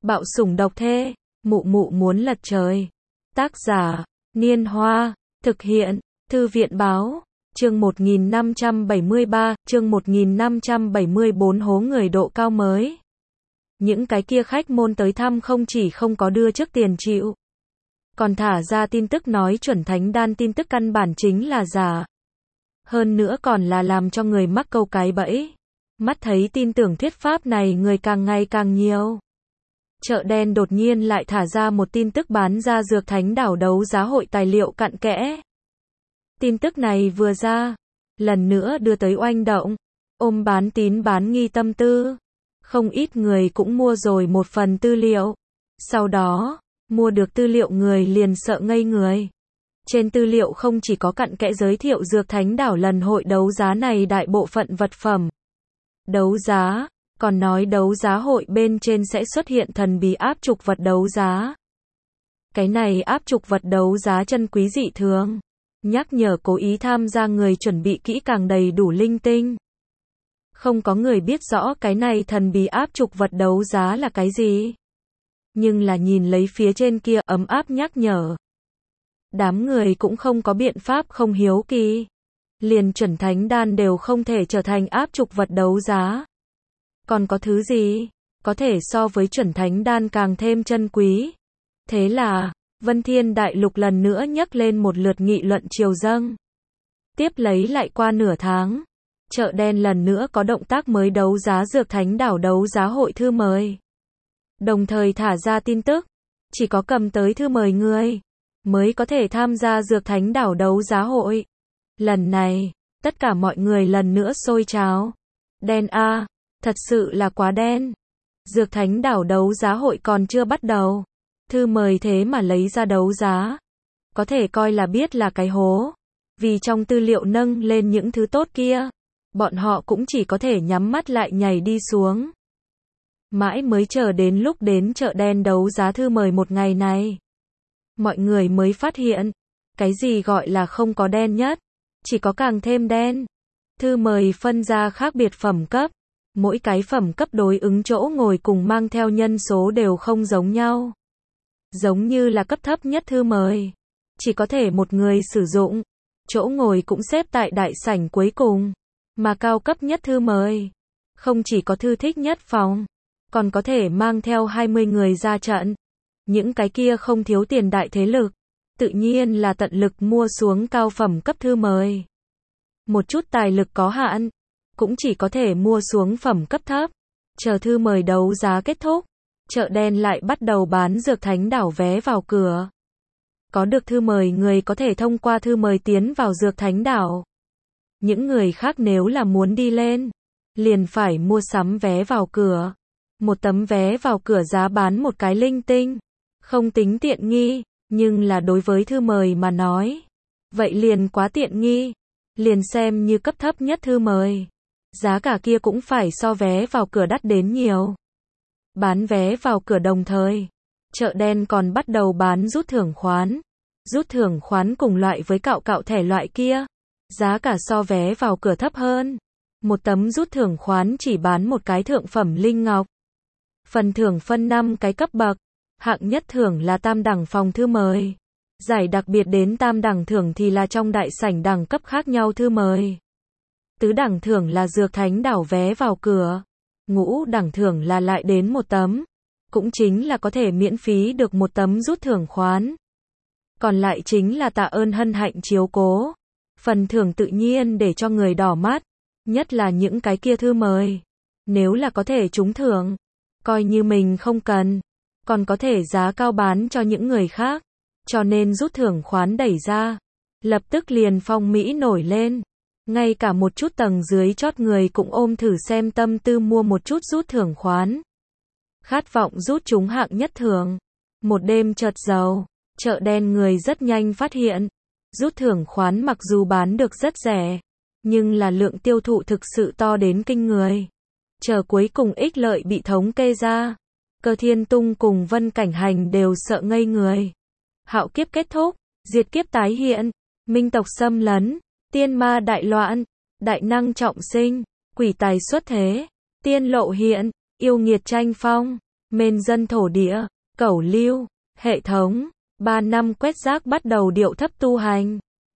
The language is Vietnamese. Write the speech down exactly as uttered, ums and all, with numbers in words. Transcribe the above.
Bạo sủng độc thê, mụ mụ muốn lật trời. Tác giả, Niên Hoa, thực hiện, Thư viện báo, chương một nghìn năm trăm bảy mươi ba, chương một nghìn năm trăm bảy mươi bốn hố người độ cao mới. Những cái kia khách môn tới thăm không chỉ không có đưa trước tiền chịu, còn thả ra tin tức nói chuẩn thánh đan tin tức căn bản chính là giả. Hơn nữa còn là làm cho người mắc câu cái bẫy. Mắt thấy tin tưởng thuyết pháp này người càng ngày càng nhiều. Chợ đen đột nhiên lại thả ra một tin tức bán ra dược thánh đảo đấu giá hội tài liệu cặn kẽ. Tin tức này vừa ra, lần nữa đưa tới oanh động, ôm bán tín bán nghi tâm tư. Không ít người cũng mua rồi một phần tư liệu. Sau đó, mua được tư liệu người liền sợ ngây người. Trên tư liệu không chỉ có cặn kẽ giới thiệu dược thánh đảo lần hội đấu giá này đại bộ phận vật phẩm đấu giá, còn nói đấu giá hội bên trên sẽ xuất hiện thần bí áp trục vật đấu giá. Cái này áp trục vật đấu giá chân quý dị thường, nhắc nhở cố ý tham gia người chuẩn bị kỹ càng đầy đủ linh tinh. Không có người biết rõ cái này thần bí áp trục vật đấu giá là cái gì. Nhưng là nhìn lấy phía trên kia ấm áp nhắc nhở. Đám người cũng không có biện pháp không hiếu kỳ. Liền chuẩn thánh đan đều không thể trở thành áp trục vật đấu giá. Còn có thứ gì có thể so với chuẩn thánh đan càng thêm chân quý? Thế là, Vân Thiên Đại Lục lần nữa nhấc lên một lượt nghị luận triều dâng. Tiếp lấy lại qua nửa tháng, chợ đen lần nữa có động tác mới đấu giá dược thánh đảo đấu giá hội thư mời. Đồng thời thả ra tin tức, chỉ có cầm tới thư mời người mới có thể tham gia dược thánh đảo đấu giá hội. Lần này, tất cả mọi người lần nữa sôi trào. Đen a, thật sự là quá đen. Dược thánh đảo đấu giá hội còn chưa bắt đầu, thư mời thế mà lấy ra đấu giá. Có thể coi là biết là cái hố. Vì trong tư liệu nâng lên những thứ tốt kia, bọn họ cũng chỉ có thể nhắm mắt lại nhảy đi xuống. Mãi mới chờ đến lúc đến chợ đen đấu giá thư mời một ngày này, mọi người mới phát hiện, cái gì gọi là không có đen nhất, chỉ có càng thêm đen. Thư mời phân ra khác biệt phẩm cấp, mỗi cái phẩm cấp đối ứng chỗ ngồi cùng mang theo nhân số đều không giống nhau. Giống như là cấp thấp nhất thư mời, chỉ có thể một người sử dụng, chỗ ngồi cũng xếp tại đại sảnh cuối cùng. Mà cao cấp nhất thư mời, không chỉ có thư thích nhất phòng, còn có thể mang theo hai mươi người ra trận. Những cái kia không thiếu tiền đại thế lực, tự nhiên là tận lực mua xuống cao phẩm cấp thư mời. Một chút tài lực có hạn, cũng chỉ có thể mua xuống phẩm cấp thấp. Chờ thư mời đấu giá kết thúc, chợ đen lại bắt đầu bán dược thánh đảo vé vào cửa. Có được thư mời người có thể thông qua thư mời tiến vào dược thánh đảo. Những người khác nếu là muốn đi lên, liền phải mua sắm vé vào cửa. Một tấm vé vào cửa giá bán một cái linh tinh, không tính tiện nghi, nhưng là đối với thư mời mà nói, vậy liền quá tiện nghi. Liền xem như cấp thấp nhất thư mời, giá cả kia cũng phải so vé vào cửa đắt đến nhiều. Bán vé vào cửa đồng thời, chợ đen còn bắt đầu bán rút thưởng khoán. Rút thưởng khoán cùng loại với cạo cạo thẻ loại kia, giá cả so vé vào cửa thấp hơn. Một tấm rút thưởng khoán chỉ bán một cái thượng phẩm linh ngọc. Phần thưởng phân năm cái cấp bậc. Hạng nhất thưởng là tam đẳng phòng thư mời. Giải đặc biệt đến tam đẳng thưởng thì là trong đại sảnh đẳng cấp khác nhau thư mời. Tứ đẳng thưởng là dược thánh đảo vé vào cửa. Ngũ đẳng thưởng là lại đến một tấm. Cũng chính là có thể miễn phí được một tấm rút thưởng khoán. Còn lại chính là tạ ơn hân hạnh chiếu cố. Phần thưởng tự nhiên để cho người đỏ mắt. Nhất là những cái kia thư mời. Nếu là có thể trúng thưởng, coi như mình không cần, còn có thể giá cao bán cho những người khác. Cho nên rút thưởng khoán đẩy ra, lập tức liền phong mỹ nổi lên. Ngay cả một chút tầng dưới chót người cũng ôm thử xem tâm tư mua một chút rút thưởng khoán. Khát vọng rút trúng hạng nhất thưởng. Một đêm chợt giàu, chợ đen người rất nhanh phát hiện. Rút thưởng khoán mặc dù bán được rất rẻ, nhưng là lượng tiêu thụ thực sự to đến kinh người. Chờ cuối cùng ích lợi bị thống kê ra, Cơ Thiên Tung cùng Vân Cảnh Hành đều sợ ngây người. Hạo kiếp kết thúc, diệt kiếp tái hiện, minh tộc xâm lấn, tiên ma đại loạn, đại năng trọng sinh, quỷ tài xuất thế, tiên lộ hiện, yêu nghiệt tranh phong. Mên dân thổ địa, cẩu lưu, hệ thống, ba năm quét rác bắt đầu điệu thấp tu hành.